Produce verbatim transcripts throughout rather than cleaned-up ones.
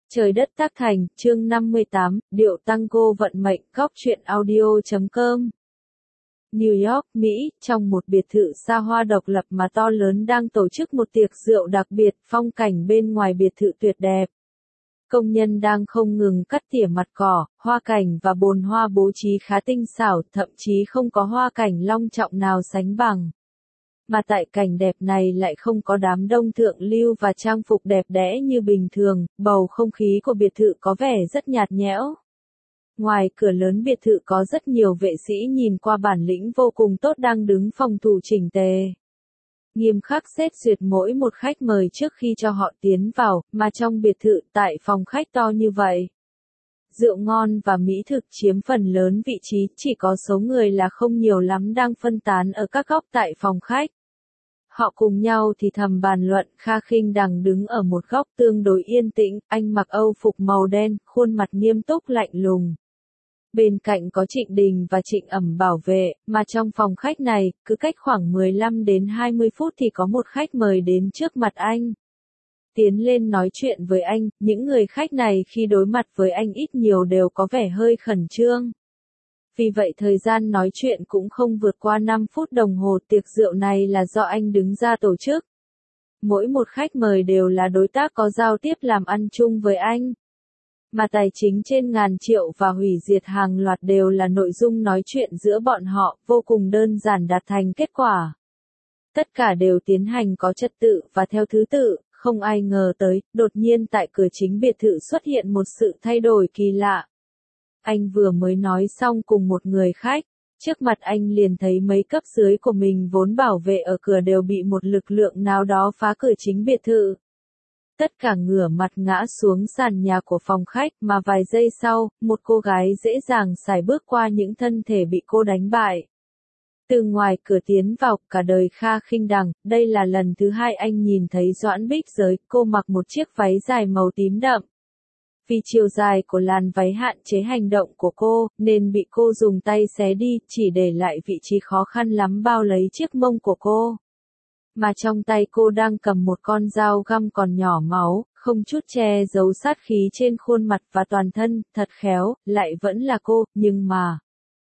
Trời đất tác thành, chương năm mươi tám, điệu tango vận mệnh, góc truyện audio.com. New York, Mỹ, trong một biệt thự xa hoa độc lập mà to lớn đang tổ chức một tiệc rượu đặc biệt, phong cảnh bên ngoài biệt thự tuyệt đẹp. Công nhân đang không ngừng cắt tỉa mặt cỏ, hoa cảnh và bồn hoa bố trí khá tinh xảo, thậm chí không có hoa cảnh long trọng nào sánh bằng. Mà tại cảnh đẹp này lại không có đám đông thượng lưu và trang phục đẹp đẽ như bình thường, bầu không khí của biệt thự có vẻ rất nhạt nhẽo. Ngoài cửa lớn biệt thự có rất nhiều vệ sĩ nhìn qua bản lĩnh vô cùng tốt đang đứng phòng thủ chỉnh tề. Nghiêm khắc xét duyệt mỗi một khách mời trước khi cho họ tiến vào, mà trong biệt thự tại phòng khách to như vậy. Rượu ngon và mỹ thực chiếm phần lớn vị trí, chỉ có số người là không nhiều lắm đang phân tán ở các góc tại phòng khách. Họ cùng nhau thì thầm bàn luận, Kha Khinh Đằng đứng ở một góc tương đối yên tĩnh, anh mặc âu phục màu đen, khuôn mặt nghiêm túc lạnh lùng. Bên cạnh có Trịnh Đình và Trịnh Ẩm bảo vệ, mà trong phòng khách này, cứ cách khoảng mười lăm đến hai mươi phút thì có một khách mời đến trước mặt anh. Tiến lên nói chuyện với anh, những người khách này khi đối mặt với anh ít nhiều đều có vẻ hơi khẩn trương. Vì vậy thời gian nói chuyện cũng không vượt qua năm phút đồng hồ, tiệc rượu này là do anh đứng ra tổ chức. Mỗi một khách mời đều là đối tác có giao tiếp làm ăn chung với anh. Mà tài chính trên ngàn triệu và hủy diệt hàng loạt đều là nội dung nói chuyện giữa bọn họ, vô cùng đơn giản đạt thành kết quả. Tất cả đều tiến hành có trật tự và theo thứ tự, không ai ngờ tới, đột nhiên tại cửa chính biệt thự xuất hiện một sự thay đổi kỳ lạ. Anh vừa mới nói xong cùng một người khách, trước mặt anh liền thấy mấy cấp dưới của mình vốn bảo vệ ở cửa đều bị một lực lượng nào đó phá cửa chính biệt thự. Tất cả ngửa mặt ngã xuống sàn nhà của phòng khách, mà vài giây sau, một cô gái dễ dàng sải bước qua những thân thể bị cô đánh bại. Từ ngoài cửa tiến vào, cả đời Kha Khinh Đằng, đây là lần thứ hai anh nhìn thấy Doãn Bích Giới, cô mặc một chiếc váy dài màu tím đậm. Vì chiều dài của làn váy hạn chế hành động của cô, nên bị cô dùng tay xé đi, chỉ để lại vị trí khó khăn lắm bao lấy chiếc mông của cô. Mà trong tay cô đang cầm một con dao găm còn nhỏ máu, không chút che giấu sát khí trên khuôn mặt và toàn thân, thật khéo, lại vẫn là cô, nhưng mà...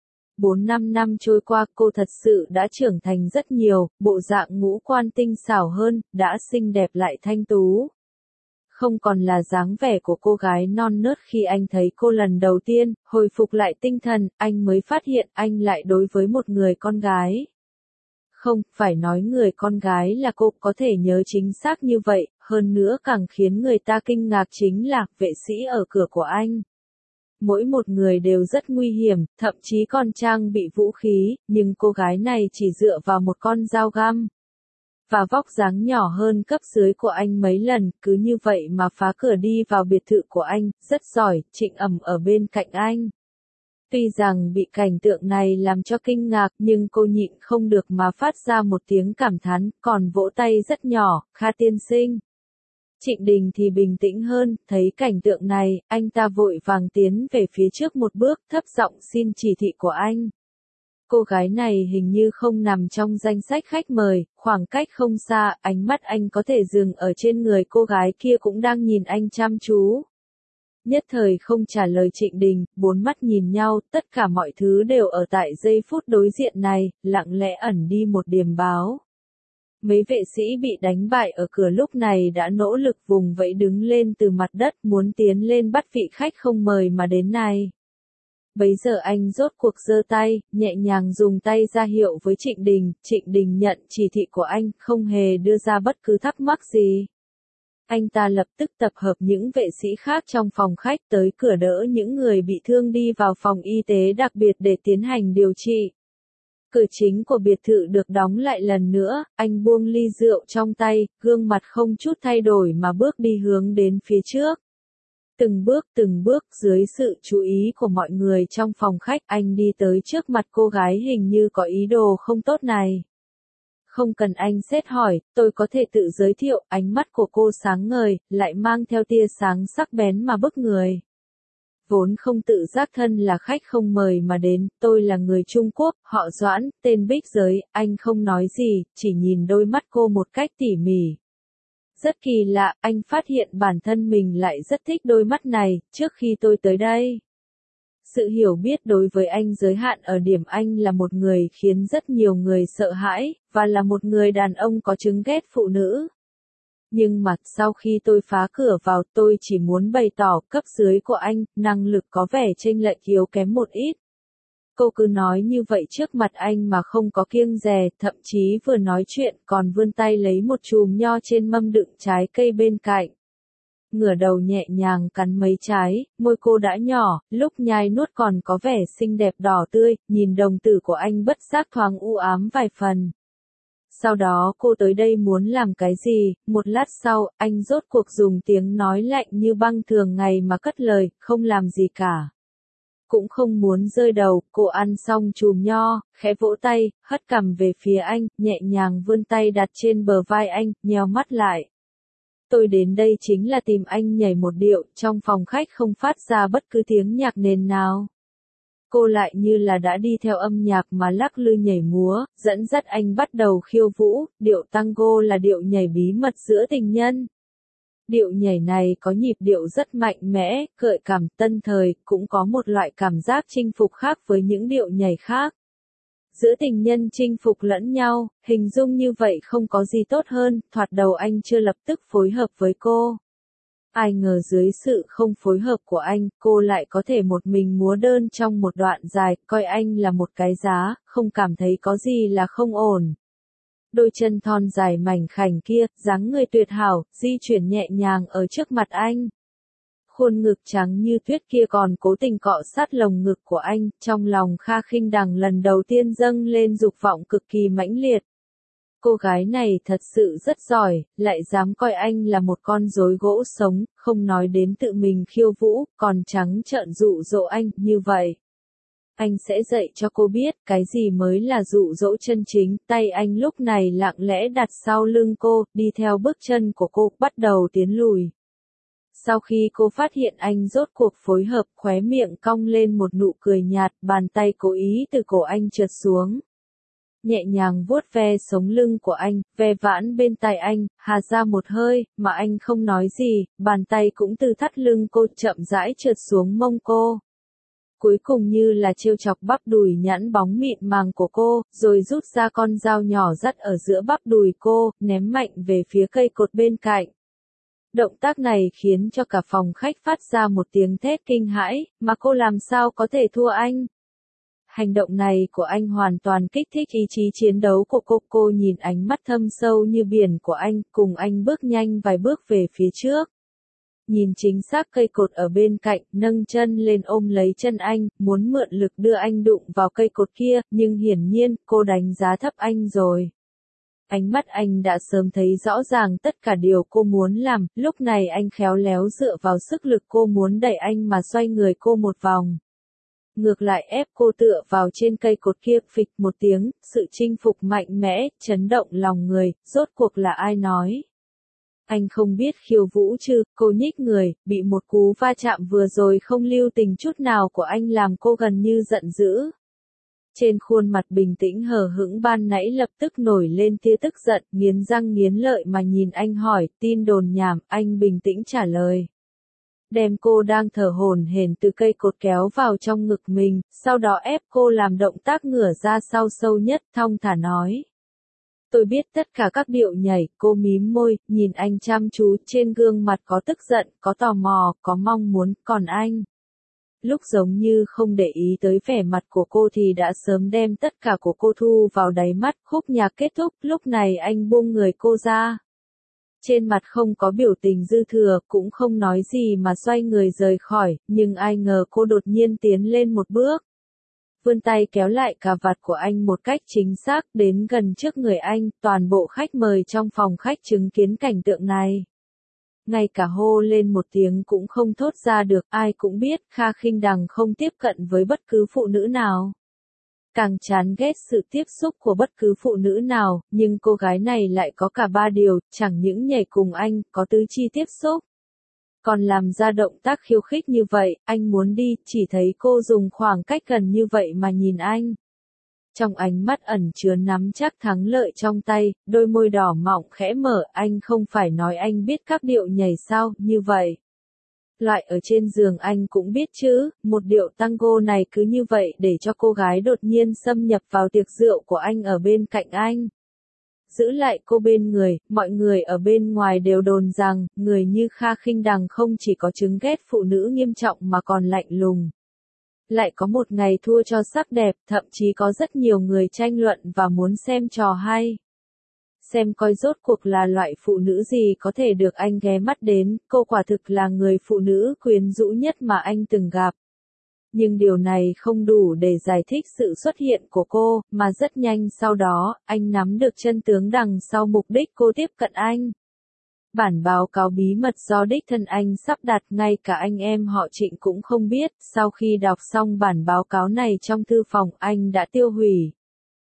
Bốn năm năm trôi qua cô thật sự đã trưởng thành rất nhiều, bộ dạng ngũ quan tinh xảo hơn, đã xinh đẹp lại thanh tú. Không còn là dáng vẻ của cô gái non nớt khi anh thấy cô lần đầu tiên, hồi phục lại tinh thần, anh mới phát hiện anh lại đối với một người con gái. Không, phải nói người con gái là cô có thể nhớ chính xác như vậy, hơn nữa càng khiến người ta kinh ngạc chính là vệ sĩ ở cửa của anh. Mỗi một người đều rất nguy hiểm, thậm chí còn trang bị vũ khí, nhưng cô gái này chỉ dựa vào một con dao găm. Và vóc dáng nhỏ hơn cấp dưới của anh mấy lần, cứ như vậy mà phá cửa đi vào biệt thự của anh, rất giỏi, Trịnh Ẩm ở bên cạnh anh. Tuy rằng bị cảnh tượng này làm cho kinh ngạc nhưng cô nhịn không được mà phát ra một tiếng cảm thán, còn vỗ tay rất nhỏ, Kha tiên sinh. Trịnh Đình thì bình tĩnh hơn, thấy cảnh tượng này, anh ta vội vàng tiến về phía trước một bước, thấp giọng xin chỉ thị của anh. Cô gái này hình như không nằm trong danh sách khách mời, khoảng cách không xa, ánh mắt anh có thể dừng ở trên người cô gái kia cũng đang nhìn anh chăm chú. Nhất thời không trả lời Trịnh Đình, bốn mắt nhìn nhau, tất cả mọi thứ đều ở tại giây phút đối diện này, lặng lẽ ẩn đi một điềm báo. Mấy vệ sĩ bị đánh bại ở cửa lúc này đã nỗ lực vùng vẫy đứng lên từ mặt đất muốn tiến lên bắt vị khách không mời mà đến này. Bấy giờ anh rốt cuộc giơ tay, nhẹ nhàng dùng tay ra hiệu với Trịnh Đình, Trịnh Đình nhận chỉ thị của anh, không hề đưa ra bất cứ thắc mắc gì. Anh ta lập tức tập hợp những vệ sĩ khác trong phòng khách tới cửa đỡ những người bị thương đi vào phòng y tế đặc biệt để tiến hành điều trị. Cửa chính của biệt thự được đóng lại lần nữa, anh buông ly rượu trong tay, gương mặt không chút thay đổi mà bước đi hướng đến phía trước. Từng bước từng bước dưới sự chú ý của mọi người trong phòng khách, anh đi tới trước mặt cô gái hình như có ý đồ không tốt này. Không cần anh xét hỏi, tôi có thể tự giới thiệu, ánh mắt của cô sáng ngời, lại mang theo tia sáng sắc bén mà bức người. Vốn không tự giác thân là khách không mời mà đến, tôi là người Trung Quốc, họ Doãn, tên Bích Giới, anh không nói gì, chỉ nhìn đôi mắt cô một cách tỉ mỉ. Rất kỳ lạ, anh phát hiện bản thân mình lại rất thích đôi mắt này, trước khi tôi tới đây. Sự hiểu biết đối với anh giới hạn ở điểm anh là một người khiến rất nhiều người sợ hãi, và là một người đàn ông có chứng ghét phụ nữ. Nhưng mà, sau khi tôi phá cửa vào, tôi chỉ muốn bày tỏ cấp dưới của anh, năng lực có vẻ chênh lệch yếu kém một ít. Cô cứ nói như vậy trước mặt anh mà không có kiêng dè, thậm chí vừa nói chuyện còn vươn tay lấy một chùm nho trên mâm đựng trái cây bên cạnh. Ngửa đầu nhẹ nhàng cắn mấy trái, môi cô đã nhỏ, lúc nhai nuốt còn có vẻ xinh đẹp đỏ tươi, nhìn đồng tử của anh bất giác thoáng u ám vài phần. Sau đó cô tới đây muốn làm cái gì, một lát sau, anh rốt cuộc dùng tiếng nói lạnh như băng thường ngày mà cất lời, không làm gì cả. Cũng không muốn rơi đầu, cô ăn xong chùm nho, khẽ vỗ tay, hất cằm về phía anh, nhẹ nhàng vươn tay đặt trên bờ vai anh, nheo mắt lại. Tôi đến đây chính là tìm anh nhảy một điệu, trong phòng khách không phát ra bất cứ tiếng nhạc nền nào. Cô lại như là đã đi theo âm nhạc mà lắc lư nhảy múa, dẫn dắt anh bắt đầu khiêu vũ, điệu tango là điệu nhảy bí mật giữa tình nhân. Điệu nhảy này có nhịp điệu rất mạnh mẽ, gợi cảm tân thời, cũng có một loại cảm giác chinh phục khác với những điệu nhảy khác. Giữa tình nhân chinh phục lẫn nhau, hình dung như vậy không có gì tốt hơn, thoạt đầu anh chưa lập tức phối hợp với cô. Ai ngờ dưới sự không phối hợp của anh, cô lại có thể một mình múa đơn trong một đoạn dài, coi anh là một cái giá, không cảm thấy có gì là không ổn. Đôi chân thon dài mảnh khảnh kia, dáng người tuyệt hảo, di chuyển nhẹ nhàng ở trước mặt anh. Khuôn ngực trắng như tuyết kia còn cố tình cọ sát lồng ngực của anh, trong lòng Kha Khinh Đằng lần đầu tiên dâng lên dục vọng cực kỳ mãnh liệt. Cô gái này thật sự rất giỏi, lại dám coi anh là một con rối gỗ sống, không nói đến tự mình khiêu vũ, còn trắng trợn dụ dỗ anh, như vậy. Anh sẽ dạy cho cô biết cái gì mới là dụ dỗ chân chính, tay anh lúc này lặng lẽ đặt sau lưng cô, đi theo bước chân của cô, bắt đầu tiến lùi. Sau khi cô phát hiện anh rốt cuộc phối hợp, khóe miệng cong lên một nụ cười nhạt, bàn tay cố ý từ cổ anh trượt xuống. Nhẹ nhàng vuốt ve sống lưng của anh, ve vãn bên tai anh, hà ra một hơi, mà anh không nói gì, bàn tay cũng từ thắt lưng cô chậm rãi trượt xuống mông cô. Cuối cùng như là trêu chọc bắp đùi nhẵn bóng mịn màng của cô, rồi rút ra con dao nhỏ dắt ở giữa bắp đùi cô, ném mạnh về phía cây cột bên cạnh. Động tác này khiến cho cả phòng khách phát ra một tiếng thét kinh hãi, mà cô làm sao có thể thua anh. Hành động này của anh hoàn toàn kích thích ý chí chiến đấu của cô. Cô nhìn ánh mắt thâm sâu như biển của anh, cùng anh bước nhanh vài bước về phía trước. Nhìn chính xác cây cột ở bên cạnh, nâng chân lên ôm lấy chân anh, muốn mượn lực đưa anh đụng vào cây cột kia, nhưng hiển nhiên, cô đánh giá thấp anh rồi. Ánh mắt anh đã sớm thấy rõ ràng tất cả điều cô muốn làm, lúc này anh khéo léo dựa vào sức lực cô muốn đẩy anh mà xoay người cô một vòng. Ngược lại ép cô tựa vào trên cây cột kia, phịch một tiếng, sự chinh phục mạnh mẽ, chấn động lòng người, rốt cuộc là ai nói. Anh không biết khiêu vũ chứ, cô nhích người, bị một cú va chạm vừa rồi không lưu tình chút nào của anh làm cô gần như giận dữ. Trên khuôn mặt bình tĩnh hờ hững ban nãy lập tức nổi lên tia tức giận, nghiến răng nghiến lợi mà nhìn anh hỏi, tin đồn nhảm, anh bình tĩnh trả lời. Đem cô đang thở hổn hển từ cây cột kéo vào trong ngực mình, sau đó ép cô làm động tác ngửa ra sau sâu nhất, thong thả nói. Tôi biết tất cả các điệu nhảy, cô mím môi, nhìn anh chăm chú, trên gương mặt có tức giận, có tò mò, có mong muốn, còn anh. Lúc giống như không để ý tới vẻ mặt của cô thì đã sớm đem tất cả của cô thu vào đáy mắt, khúc nhạc kết thúc, lúc này anh buông người cô ra. Trên mặt không có biểu tình dư thừa, cũng không nói gì mà xoay người rời khỏi, nhưng ai ngờ cô đột nhiên tiến lên một bước. Vươn tay kéo lại cà vạt của anh một cách chính xác, đến gần trước người anh, toàn bộ khách mời trong phòng khách chứng kiến cảnh tượng này. Ngay cả hô lên một tiếng cũng không thốt ra được, ai cũng biết Kha Khinh Đằng không tiếp cận với bất cứ phụ nữ nào. Càng chán ghét sự tiếp xúc của bất cứ phụ nữ nào, nhưng cô gái này lại có cả ba điều, chẳng những nhảy cùng anh, có tứ chi tiếp xúc. Còn làm ra động tác khiêu khích như vậy, anh muốn đi, chỉ thấy cô dùng khoảng cách gần như vậy mà nhìn anh. Trong ánh mắt ẩn chứa nắm chắc thắng lợi trong tay, đôi môi đỏ mọng khẽ mở, anh không phải nói anh biết các điệu nhảy sao, như vậy. Loại ở trên giường anh cũng biết chứ, một điệu tango này cứ như vậy để cho cô gái đột nhiên xâm nhập vào tiệc rượu của anh ở bên cạnh anh. Giữ lại cô bên người, mọi người ở bên ngoài đều đồn rằng, người như Kha Khinh Đằng không chỉ có chứng ghét phụ nữ nghiêm trọng mà còn lạnh lùng. Lại có một ngày thua cho sắc đẹp, thậm chí có rất nhiều người tranh luận và muốn xem trò hay. Xem coi rốt cuộc là loại phụ nữ gì có thể được anh ghé mắt đến, cô quả thực là người phụ nữ quyến rũ nhất mà anh từng gặp. Nhưng điều này không đủ để giải thích sự xuất hiện của cô, mà rất nhanh sau đó, anh nắm được chân tướng đằng sau mục đích cô tiếp cận anh. Bản báo cáo bí mật do đích thân anh sắp đặt, ngay cả anh em họ Trịnh cũng không biết, sau khi đọc xong bản báo cáo này trong thư phòng anh đã tiêu hủy.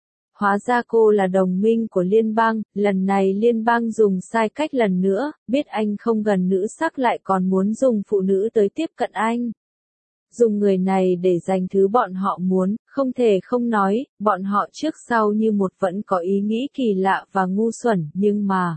Hóa ra cô là đồng minh của liên bang, lần này liên bang dùng sai cách lần nữa, biết anh không gần nữ sắc lại còn muốn dùng phụ nữ tới tiếp cận anh. Dùng người này để giành thứ bọn họ muốn, không thể không nói, bọn họ trước sau như một vẫn có ý nghĩ kỳ lạ và ngu xuẩn, nhưng mà...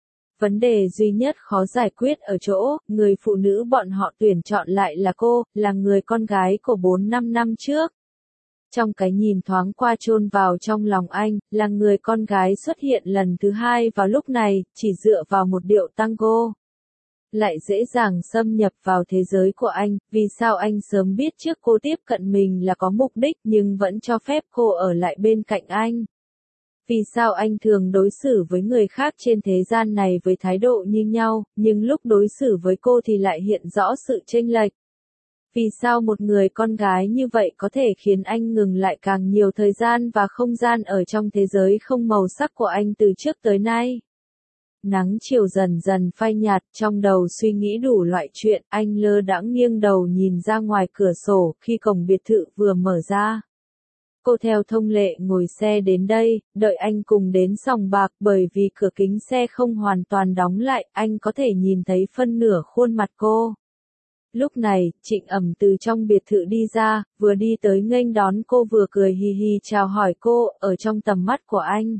Vấn đề duy nhất khó giải quyết ở chỗ, người phụ nữ bọn họ tuyển chọn lại là cô, là người con gái của bốn năm năm trước. Trong cái nhìn thoáng qua chôn vào trong lòng anh, là người con gái xuất hiện lần thứ hai vào lúc này, chỉ dựa vào một điệu tango. Lại dễ dàng xâm nhập vào thế giới của anh, vì sao anh sớm biết trước cô tiếp cận mình là có mục đích nhưng vẫn cho phép cô ở lại bên cạnh anh. Vì sao anh thường đối xử với người khác trên thế gian này với thái độ như nhau, nhưng lúc đối xử với cô thì lại hiện rõ sự chênh lệch. Vì sao một người con gái như vậy có thể khiến anh ngừng lại càng nhiều thời gian và không gian ở trong thế giới không màu sắc của anh từ trước tới nay? Nắng chiều dần dần phai nhạt, trong đầu suy nghĩ đủ loại chuyện, anh lơ đãng nghiêng đầu nhìn ra ngoài cửa sổ, khi cổng biệt thự vừa mở ra. Cô theo thông lệ ngồi xe đến đây, đợi anh cùng đến sòng bạc, bởi vì cửa kính xe không hoàn toàn đóng lại, anh có thể nhìn thấy phân nửa khuôn mặt cô. Lúc này, Trịnh Ẩm từ trong biệt thự đi ra, vừa đi tới nghênh đón cô vừa cười hì hì chào hỏi cô, ở trong tầm mắt của anh.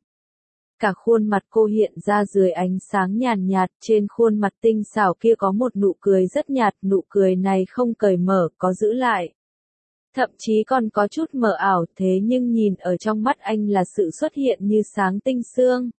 Cả khuôn mặt cô hiện ra dưới ánh sáng nhàn nhạt, trên khuôn mặt tinh xảo kia có một nụ cười rất nhạt, nụ cười này không cởi mở, có giữ lại. Thậm chí còn có chút mờ ảo, thế nhưng nhìn ở trong mắt anh là sự xuất hiện như sáng tinh sương.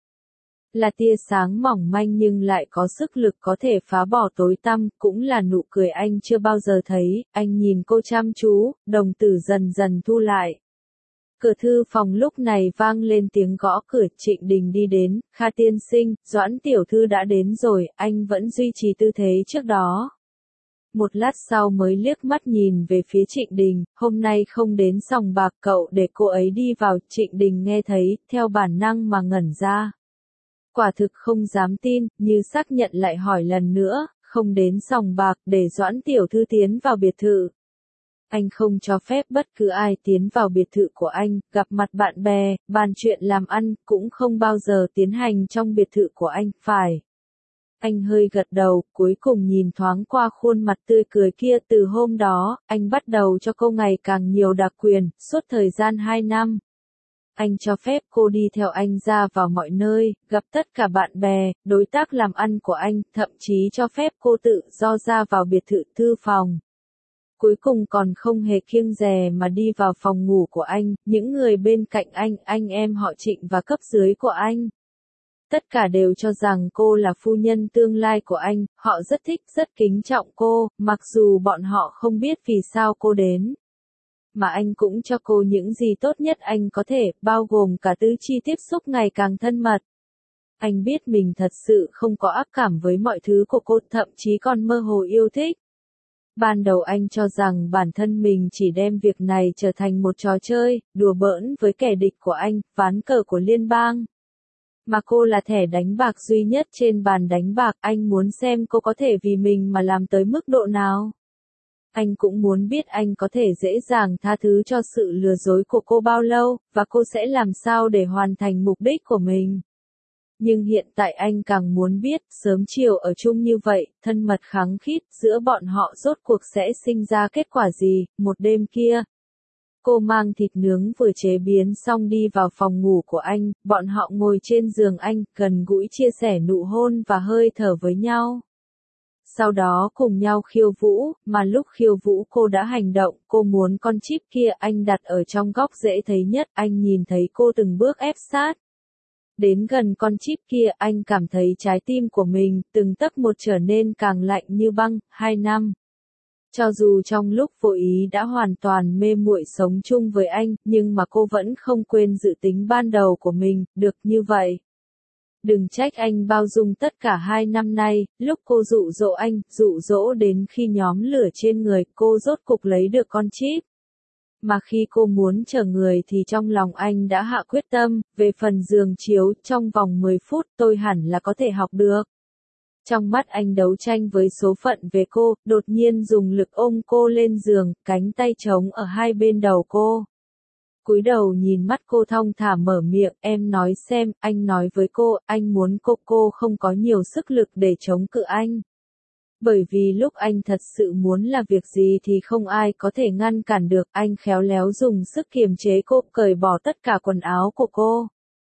Là tia sáng mỏng manh nhưng lại có sức lực có thể phá bỏ tối tăm, cũng là nụ cười anh chưa bao giờ thấy, anh nhìn cô chăm chú, đồng tử dần dần thu lại. Cửa thư phòng lúc này vang lên tiếng gõ cửa, Trịnh Đình đi đến, Kha tiên sinh, Doãn tiểu thư đã đến rồi, anh vẫn duy trì tư thế trước đó. Một lát sau mới liếc mắt nhìn về phía Trịnh Đình, hôm nay không đến sòng bạc cậu để cô ấy đi vào, Trịnh Đình nghe thấy, theo bản năng mà ngẩn ra. Quả thực không dám tin, như xác nhận lại hỏi lần nữa, không đến sòng bạc để Doãn tiểu thư tiến vào biệt thự. Anh không cho phép bất cứ ai tiến vào biệt thự của anh, gặp mặt bạn bè, bàn chuyện làm ăn, cũng không bao giờ tiến hành trong biệt thự của anh, phải. Anh hơi gật đầu, cuối cùng nhìn thoáng qua khuôn mặt tươi cười kia, từ hôm đó, anh bắt đầu cho cô ngày càng nhiều đặc quyền, suốt thời gian hai năm. Anh cho phép cô đi theo anh ra vào mọi nơi, gặp tất cả bạn bè, đối tác làm ăn của anh, thậm chí cho phép cô tự do ra vào biệt thự thư phòng. Cuối cùng còn không hề kiêng dè mà đi vào phòng ngủ của anh, những người bên cạnh anh, anh em họ Trịnh và cấp dưới của anh. Tất cả đều cho rằng cô là phu nhân tương lai của anh, họ rất thích, rất kính trọng cô, mặc dù bọn họ không biết vì sao cô đến. Mà anh cũng cho cô những gì tốt nhất anh có thể, bao gồm cả tứ chi tiếp xúc ngày càng thân mật. Anh biết mình thật sự không có ác cảm với mọi thứ của cô, thậm chí còn mơ hồ yêu thích. Ban đầu anh cho rằng bản thân mình chỉ đem việc này trở thành một trò chơi, đùa bỡn với kẻ địch của anh, ván cờ của liên bang. Mà cô là thẻ đánh bạc duy nhất trên bàn đánh bạc, anh muốn xem cô có thể vì mình mà làm tới mức độ nào. Anh cũng muốn biết anh có thể dễ dàng tha thứ cho sự lừa dối của cô bao lâu, và cô sẽ làm sao để hoàn thành mục đích của mình. Nhưng hiện tại anh càng muốn biết, sớm chiều ở chung như vậy, thân mật khăng khít, giữa bọn họ rốt cuộc sẽ sinh ra kết quả gì, một đêm kia. Cô mang thịt nướng vừa chế biến xong đi vào phòng ngủ của anh, bọn họ ngồi trên giường anh, gần gũi chia sẻ nụ hôn và hơi thở với nhau. Sau đó cùng nhau khiêu vũ, mà lúc khiêu vũ cô đã hành động, cô muốn con chip kia anh đặt ở trong góc dễ thấy nhất, anh nhìn thấy cô từng bước ép sát. Đến gần con chip kia anh cảm thấy trái tim của mình từng tấc một trở nên càng lạnh như băng. Hai năm. Cho dù trong lúc vô ý đã hoàn toàn mê muội sống chung với anh, nhưng mà cô vẫn không quên dự tính ban đầu của mình, được như vậy. Đừng trách anh bao dung tất cả hai năm nay, lúc cô dụ dỗ anh, dụ dỗ đến khi nhóm lửa trên người cô rốt cục lấy được con chip. Mà khi cô muốn chờ người thì trong lòng anh đã hạ quyết tâm, về phần giường chiếu, trong vòng mười phút tôi hẳn là có thể học được. Trong mắt anh đấu tranh với số phận về cô, đột nhiên dùng lực ôm cô lên giường, cánh tay trống ở hai bên đầu cô. Cúi đầu nhìn mắt cô thong thả mở miệng, em nói xem, anh nói với cô, anh muốn cô, cô không có nhiều sức lực để chống cự anh. Bởi vì lúc anh thật sự muốn là việc gì thì không ai có thể ngăn cản được, anh khéo léo dùng sức kiềm chế cô, cởi bỏ tất cả quần áo của cô.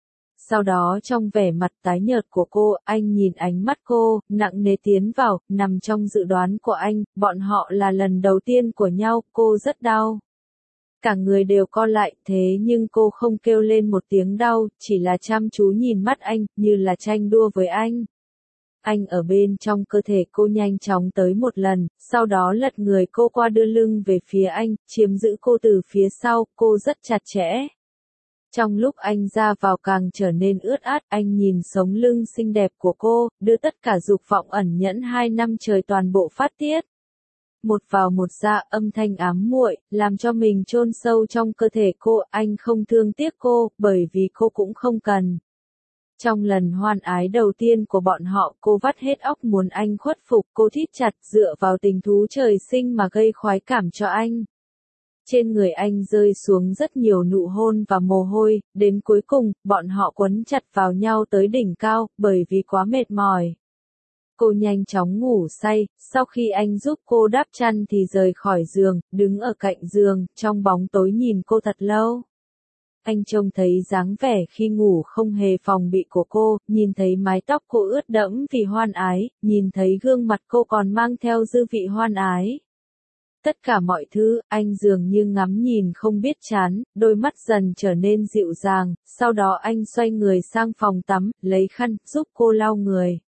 Sau đó trong vẻ mặt tái nhợt của cô, anh nhìn ánh mắt cô, nặng nề tiến vào, nằm trong dự đoán của anh, bọn họ là lần đầu tiên của nhau, cô rất đau. Cả người đều co lại, thế nhưng cô không kêu lên một tiếng đau, chỉ là chăm chú nhìn mắt anh, như là tranh đua với anh. Anh ở bên trong cơ thể cô nhanh chóng tới một lần, sau đó lật người cô qua đưa lưng về phía anh, chiếm giữ cô từ phía sau, cô rất chặt chẽ. Trong lúc anh ra vào càng trở nên ướt át, anh nhìn sống lưng xinh đẹp của cô, đưa tất cả dục vọng ẩn nhẫn hai năm trời toàn bộ phát tiết. Một vào một ra, âm thanh ám muội, làm cho mình chôn sâu trong cơ thể cô, anh không thương tiếc cô, bởi vì cô cũng không cần. Trong lần hoan ái đầu tiên của bọn họ, cô vắt hết óc muốn anh khuất phục, cô thít chặt dựa vào tình thú trời sinh mà gây khoái cảm cho anh. Trên người anh rơi xuống rất nhiều nụ hôn và mồ hôi, đến cuối cùng, bọn họ quấn chặt vào nhau tới đỉnh cao, bởi vì quá mệt mỏi. Cô nhanh chóng ngủ say, sau khi anh giúp cô đắp chăn thì rời khỏi giường, đứng ở cạnh giường, trong bóng tối nhìn cô thật lâu. Anh trông thấy dáng vẻ khi ngủ không hề phòng bị của cô, nhìn thấy mái tóc cô ướt đẫm vì hoan ái, nhìn thấy gương mặt cô còn mang theo dư vị hoan ái. Tất cả mọi thứ, anh dường như ngắm nhìn không biết chán, đôi mắt dần trở nên dịu dàng, sau đó anh xoay người sang phòng tắm, lấy khăn, giúp cô lau người.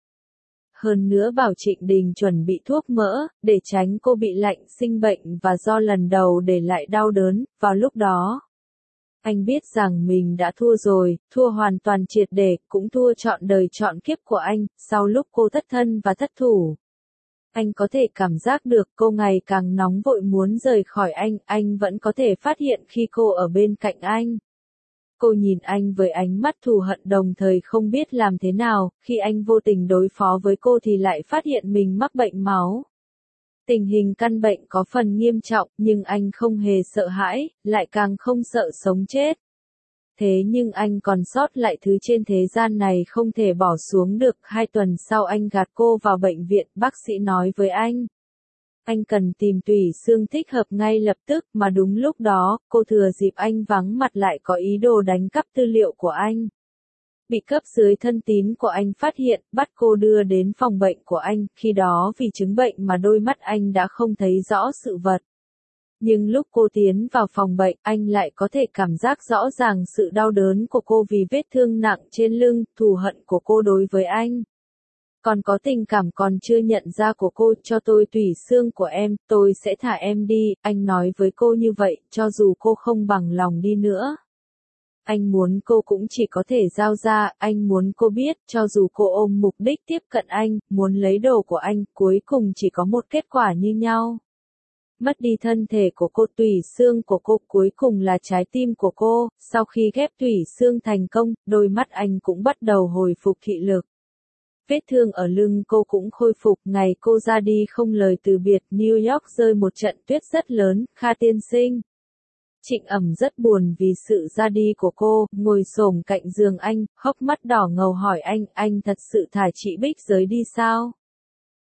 Hơn nữa bảo Trịnh Đình chuẩn bị thuốc mỡ, để tránh cô bị lạnh sinh bệnh và do lần đầu để lại đau đớn, vào lúc đó. Anh biết rằng mình đã thua rồi, thua hoàn toàn triệt để, cũng thua trọn đời trọn kiếp của anh, sau lúc cô thất thân và thất thủ. Anh có thể cảm giác được cô ngày càng nóng vội muốn rời khỏi anh, anh vẫn có thể phát hiện khi cô ở bên cạnh anh. Cô nhìn anh với ánh mắt thù hận đồng thời không biết làm thế nào, khi anh vô tình đối phó với cô thì lại phát hiện mình mắc bệnh máu. Tình hình căn bệnh có phần nghiêm trọng, nhưng anh không hề sợ hãi, lại càng không sợ sống chết. Thế nhưng anh còn sót lại thứ trên thế gian này không thể bỏ xuống được. Hai tuần sau anh gạt cô vào bệnh viện, bác sĩ nói với anh. Anh cần tìm tủy xương thích hợp ngay lập tức, mà đúng lúc đó, cô thừa dịp anh vắng mặt lại có ý đồ đánh cắp tư liệu của anh. Bị cấp dưới thân tín của anh phát hiện, bắt cô đưa đến phòng bệnh của anh, khi đó vì chứng bệnh mà đôi mắt anh đã không thấy rõ sự vật. Nhưng lúc cô tiến vào phòng bệnh, anh lại có thể cảm giác rõ ràng sự đau đớn của cô vì vết thương nặng trên lưng, thù hận của cô đối với anh. Còn có tình cảm còn chưa nhận ra của cô, cho tôi tủy xương của em, tôi sẽ thả em đi, anh nói với cô như vậy, cho dù cô không bằng lòng đi nữa. Anh muốn cô cũng chỉ có thể giao ra, anh muốn cô biết, cho dù cô ôm mục đích tiếp cận anh, muốn lấy đồ của anh, cuối cùng chỉ có một kết quả như nhau. Mất đi thân thể của cô, tủy xương của cô, cuối cùng là trái tim của cô, sau khi ghép tủy xương thành công, đôi mắt anh cũng bắt đầu hồi phục thị lực. Vết thương ở lưng cô cũng khôi phục, ngày cô ra đi không lời từ biệt, New York rơi một trận tuyết rất lớn, Kha tiên sinh. Trịnh Ẩm rất buồn vì sự ra đi của cô, ngồi xổm cạnh giường anh, hốc mắt đỏ ngầu hỏi anh, anh thật sự thả chị Bích Giới đi sao?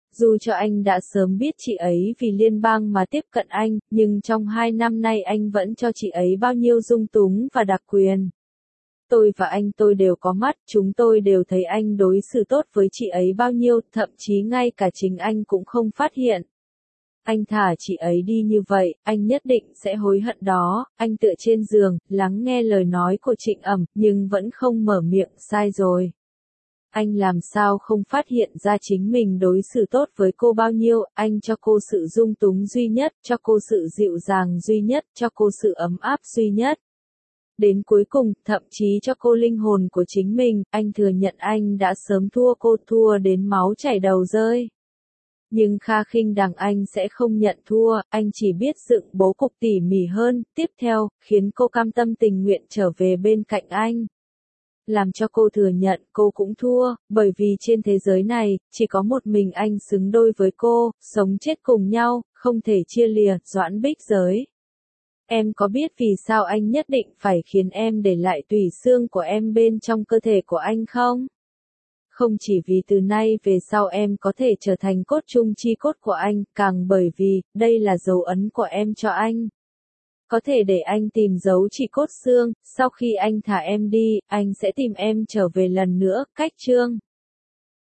Dù cho anh đã sớm biết chị ấy vì liên bang mà tiếp cận anh, nhưng trong hai năm nay anh vẫn cho chị ấy bao nhiêu dung túng và đặc quyền. Tôi và anh tôi đều có mắt, chúng tôi đều thấy anh đối xử tốt với chị ấy bao nhiêu, thậm chí ngay cả chính anh cũng không phát hiện. Anh thả chị ấy đi như vậy, anh nhất định sẽ hối hận đó. Anh tựa trên giường, lắng nghe lời nói của Trịnh Ẩm, nhưng vẫn không mở miệng, sai rồi. Anh làm sao không phát hiện ra chính mình đối xử tốt với cô bao nhiêu, anh cho cô sự dung túng duy nhất, cho cô sự dịu dàng duy nhất, cho cô sự ấm áp duy nhất. Đến cuối cùng, thậm chí cho cô linh hồn của chính mình, anh thừa nhận anh đã sớm thua cô, thua đến máu chảy đầu rơi. Nhưng Kha Khinh Đằng anh sẽ không nhận thua, anh chỉ biết dựng bố cục tỉ mỉ hơn, tiếp theo, khiến cô cam tâm tình nguyện trở về bên cạnh anh. Làm cho cô thừa nhận cô cũng thua, bởi vì trên thế giới này, chỉ có một mình anh xứng đôi với cô, sống chết cùng nhau, không thể chia lìa, Doãn Bích Giới. Em có biết vì sao anh nhất định phải khiến em để lại tủy xương của em bên trong cơ thể của anh không? Không chỉ vì từ nay về sau em có thể trở thành cốt chung chi cốt của anh, càng bởi vì, đây là dấu ấn của em cho anh. Có thể để anh tìm dấu chỉ cốt xương, sau khi anh thả em đi, anh sẽ tìm em trở về lần nữa, cách chương.